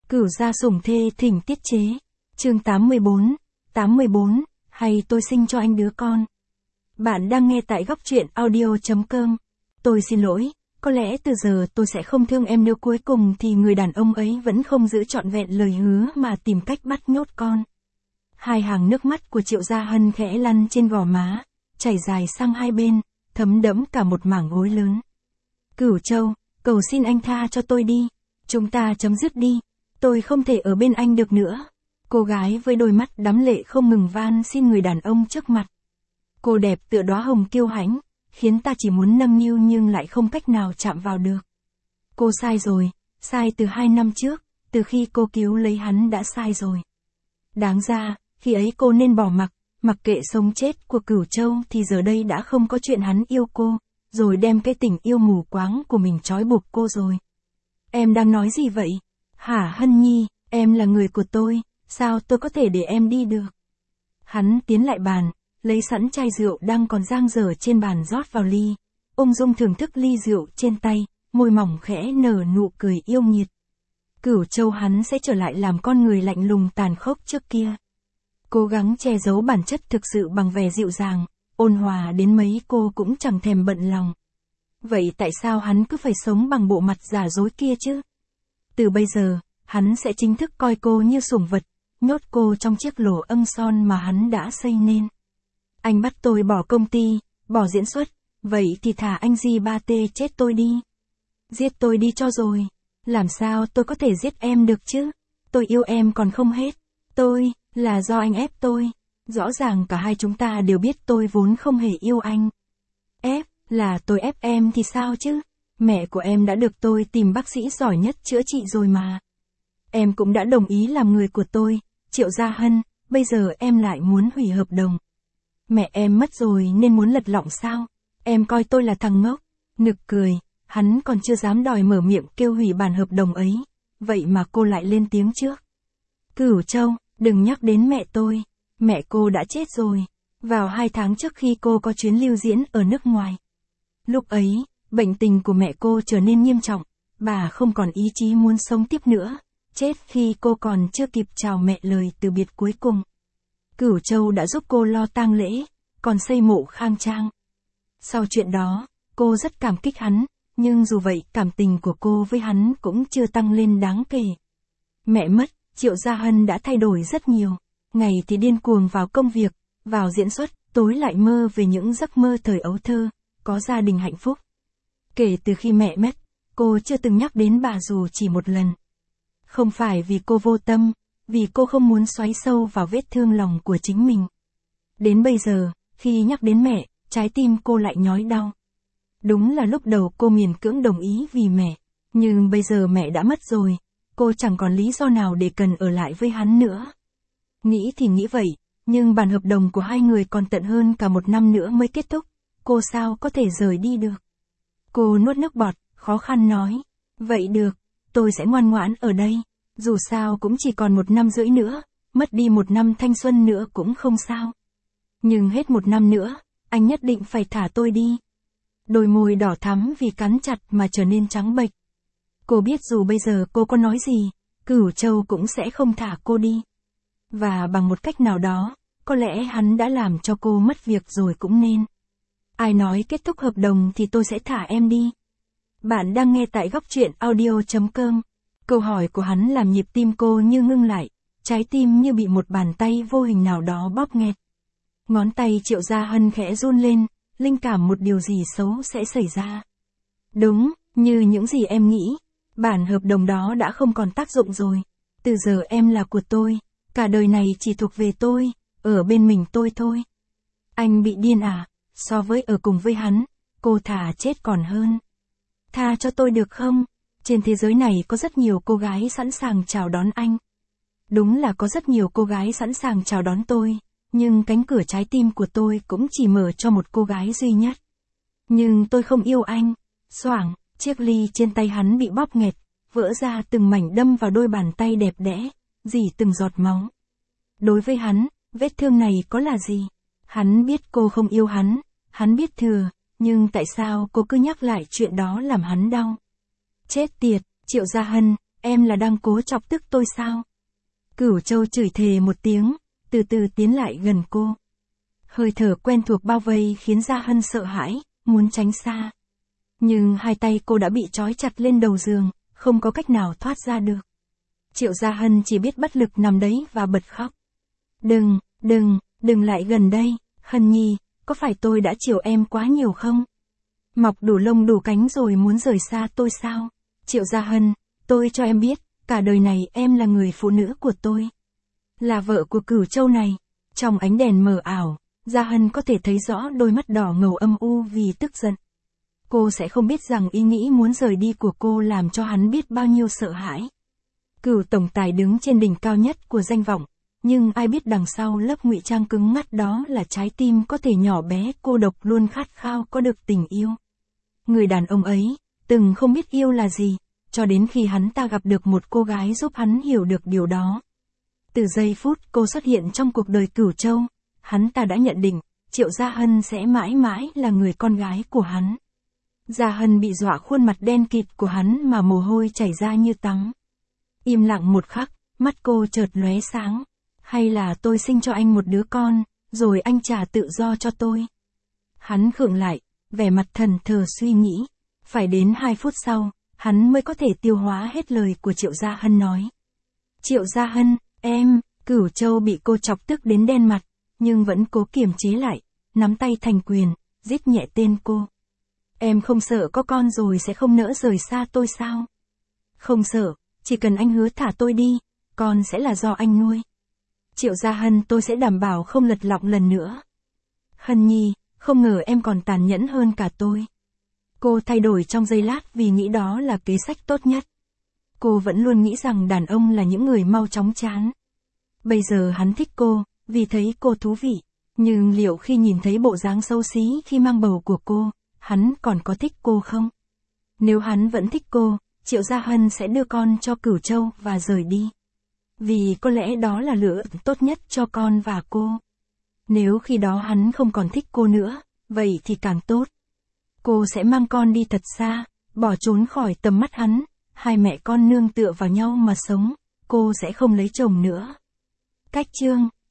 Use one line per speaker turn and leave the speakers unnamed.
Cửu gia sủng thê thỉnh tiết chế. Chương 84, hay tôi sinh cho anh đứa con. Bạn đang nghe tại góc truyện audio.com. Tôi xin lỗi, có lẽ từ giờ tôi sẽ không thương em nếu cuối cùng thì người đàn ông ấy vẫn không giữ trọn vẹn lời hứa mà tìm cách bắt nhốt con. Hai hàng nước mắt của Triệu Gia Hân khẽ lăn trên gò má, chảy dài sang hai bên, thấm đẫm cả một mảng gối lớn. Cửu Châu, cầu xin anh tha cho tôi đi. Chúng ta chấm dứt đi. Tôi không thể ở bên anh được nữa. Cô gái với đôi mắt đắm lệ không ngừng van xin người đàn ông trước mặt. Cô đẹp tựa đóa hồng kiêu hãnh, khiến ta chỉ muốn nâng niu nhưng lại không cách nào chạm vào được. Cô sai rồi, sai từ 2 năm trước, từ khi cô cứu lấy hắn đã sai rồi. Đáng ra, khi ấy cô nên bỏ mặc kệ sống chết của Cửu Châu thì giờ đây đã không có chuyện hắn yêu cô, rồi đem cái tình yêu mù quáng của mình trói buộc cô rồi. Em đang nói gì vậy? Hả Hân Nhi, em là người của tôi, sao tôi có thể để em đi được? Hắn tiến lại bàn, lấy sẵn chai rượu đang còn dang dở trên bàn rót vào ly, ung dung thưởng thức ly rượu trên tay, môi mỏng khẽ nở nụ cười yêu nghiệt. Cửu Châu hắn sẽ trở lại làm con người lạnh lùng tàn khốc trước kia. Cố gắng che giấu bản chất thực sự bằng vẻ dịu dàng, ôn hòa đến mấy cô cũng chẳng thèm bận lòng. Vậy tại sao hắn cứ phải sống bằng bộ mặt giả dối kia chứ? Từ bây giờ, hắn sẽ chính thức coi cô như sủng vật, nhốt cô trong chiếc lỗ âng son mà hắn đã xây nên. Anh bắt tôi bỏ công ty, bỏ diễn xuất, vậy thì thả anh G3T chết tôi đi. Giết tôi đi cho rồi. Làm sao tôi có thể giết em được chứ? Tôi yêu em còn không hết. Là do anh ép tôi. Rõ ràng cả hai chúng ta đều biết tôi vốn không hề yêu anh. Ép, là tôi ép em thì sao chứ? Mẹ của em đã được tôi tìm bác sĩ giỏi nhất chữa trị rồi mà. Em cũng đã đồng ý làm người của tôi, Triệu Gia Hân, bây giờ em lại muốn hủy hợp đồng. Mẹ em mất rồi nên muốn lật lọng sao? Em coi tôi là thằng ngốc. Nực cười, hắn còn chưa dám đòi mở miệng kêu hủy bản hợp đồng ấy. Vậy mà cô lại lên tiếng trước. Cửu Châu, đừng nhắc đến mẹ tôi. Mẹ cô đã chết rồi. Vào 2 tháng trước khi cô có chuyến lưu diễn ở nước ngoài. Lúc ấy, bệnh tình của mẹ cô trở nên nghiêm trọng. Bà không còn ý chí muốn sống tiếp nữa. Chết khi cô còn chưa kịp chào mẹ lời từ biệt cuối cùng. Cửu Châu đã giúp cô lo tang lễ, còn xây mộ khang trang. Sau chuyện đó, cô rất cảm kích hắn, nhưng dù vậy cảm tình của cô với hắn cũng chưa tăng lên đáng kể. Mẹ mất, Triệu Gia Hân đã thay đổi rất nhiều. Ngày thì điên cuồng vào công việc, vào diễn xuất, tối lại mơ về những giấc mơ thời ấu thơ, có gia đình hạnh phúc. Kể từ khi mẹ mất, cô chưa từng nhắc đến bà dù chỉ một lần. Không phải vì cô vô tâm, vì cô không muốn xoáy sâu vào vết thương lòng của chính mình. Đến bây giờ, khi nhắc đến mẹ, trái tim cô lại nhói đau. Đúng là lúc đầu cô miễn cưỡng đồng ý vì mẹ, nhưng bây giờ mẹ đã mất rồi, cô chẳng còn lý do nào để cần ở lại với hắn nữa. Nghĩ thì nghĩ vậy, nhưng bản hợp đồng của hai người còn tận hơn cả 1 năm nữa mới kết thúc, cô sao có thể rời đi được. Cô nuốt nước bọt, khó khăn nói, vậy được, tôi sẽ ngoan ngoãn ở đây. Dù sao cũng chỉ còn 1 năm rưỡi nữa, mất đi 1 năm thanh xuân nữa cũng không sao. Nhưng hết 1 năm nữa, anh nhất định phải thả tôi đi. Đôi môi đỏ thắm vì cắn chặt mà trở nên trắng bệch. Cô biết dù bây giờ cô có nói gì, Cửu Châu cũng sẽ không thả cô đi. Và bằng một cách nào đó, có lẽ hắn đã làm cho cô mất việc rồi cũng nên. Ai nói kết thúc hợp đồng thì tôi sẽ thả em đi. Bạn đang nghe tại góc truyện audio.com. Câu hỏi của hắn làm nhịp tim cô như ngưng lại, trái tim như bị một bàn tay vô hình nào đó bóp nghẹt. Ngón tay Triệu Gia Hân khẽ run lên, linh cảm một điều gì xấu sẽ xảy ra. Đúng, như những gì em nghĩ, bản hợp đồng đó đã không còn tác dụng rồi. Từ giờ em là của tôi, cả đời này chỉ thuộc về tôi, ở bên mình tôi thôi. Anh bị điên à? So với ở cùng với hắn, cô thà chết còn hơn. Tha cho tôi được không? Trên thế giới này có rất nhiều cô gái sẵn sàng chào đón anh. Đúng là có rất nhiều cô gái sẵn sàng chào đón tôi, nhưng cánh cửa trái tim của tôi cũng chỉ mở cho một cô gái duy nhất. Nhưng tôi không yêu anh. Xoảng, chiếc ly trên tay hắn bị bóp nghẹt, vỡ ra từng mảnh đâm vào đôi bàn tay đẹp đẽ, rỉ từng giọt máu. Đối với hắn, vết thương này có là gì? Hắn biết cô không yêu hắn biết thừa, nhưng tại sao cô cứ nhắc lại chuyện đó làm hắn đau? Chết tiệt, Triệu Gia Hân, em là đang cố chọc tức tôi sao? Cửu Châu chửi thề một tiếng, từ từ tiến lại gần cô. Hơi thở quen thuộc bao vây khiến Gia Hân sợ hãi, muốn tránh xa. Nhưng hai tay cô đã bị trói chặt lên đầu giường, không có cách nào thoát ra được. Triệu Gia Hân chỉ biết bất lực nằm đấy và bật khóc. Đừng lại gần đây, Hân Nhi, có phải tôi đã chiều em quá nhiều không? Mọc đủ lông đủ cánh rồi muốn rời xa tôi sao? Triệu Gia Hân, tôi cho em biết, cả đời này em là người phụ nữ của tôi. Là vợ của Cửu Châu này. Trong ánh đèn mờ ảo, Gia Hân có thể thấy rõ đôi mắt đỏ ngầu âm u vì tức giận. Cô sẽ không biết rằng ý nghĩ muốn rời đi của cô làm cho hắn biết bao nhiêu sợ hãi. Cửu tổng tài đứng trên đỉnh cao nhất của danh vọng, nhưng ai biết đằng sau lớp ngụy trang cứng ngắt đó là trái tim có thể nhỏ bé cô độc luôn khát khao có được tình yêu. Người đàn ông ấy, từng không biết yêu là gì, cho đến khi hắn ta gặp được một cô gái giúp hắn hiểu được điều đó. Từ giây phút cô xuất hiện trong cuộc đời Cửu Châu, hắn ta đã nhận định, Triệu Gia Hân sẽ mãi mãi là người con gái của hắn. Gia Hân bị dọa khuôn mặt đen kịt của hắn mà mồ hôi chảy ra như tắm. Im lặng một khắc, mắt cô chợt lóe sáng. Hay là tôi sinh cho anh một đứa con, rồi anh trả tự do cho tôi. Hắn khựng lại, vẻ mặt thẫn thờ suy nghĩ. Phải đến 2 phút sau, hắn mới có thể tiêu hóa hết lời của Triệu Gia Hân nói. Triệu Gia Hân, em, Cửu Châu bị cô chọc tức đến đen mặt, nhưng vẫn cố kiềm chế lại, nắm tay thành quyền, rít nhẹ tên cô. Em không sợ có con rồi sẽ không nỡ rời xa tôi sao? Không sợ, chỉ cần anh hứa thả tôi đi, con sẽ là do anh nuôi. Triệu Gia Hân, tôi sẽ đảm bảo không lật lọng lần nữa. Hân Nhi, không ngờ em còn tàn nhẫn hơn cả tôi. Cô thay đổi trong giây lát vì nghĩ đó là kế sách tốt nhất. Cô vẫn luôn nghĩ rằng đàn ông là những người mau chóng chán. Bây giờ hắn thích cô, vì thấy cô thú vị. Nhưng liệu khi nhìn thấy bộ dáng xấu xí khi mang bầu của cô, hắn còn có thích cô không? Nếu hắn vẫn thích cô, Triệu Gia Hân sẽ đưa con cho Cửu Châu và rời đi. Vì có lẽ đó là lựa tốt nhất cho con và cô. Nếu khi đó hắn không còn thích cô nữa, vậy thì càng tốt. Cô sẽ mang con đi thật xa, bỏ trốn khỏi tầm mắt hắn, hai mẹ con nương tựa vào nhau mà sống, cô sẽ không lấy chồng nữa. Cách chương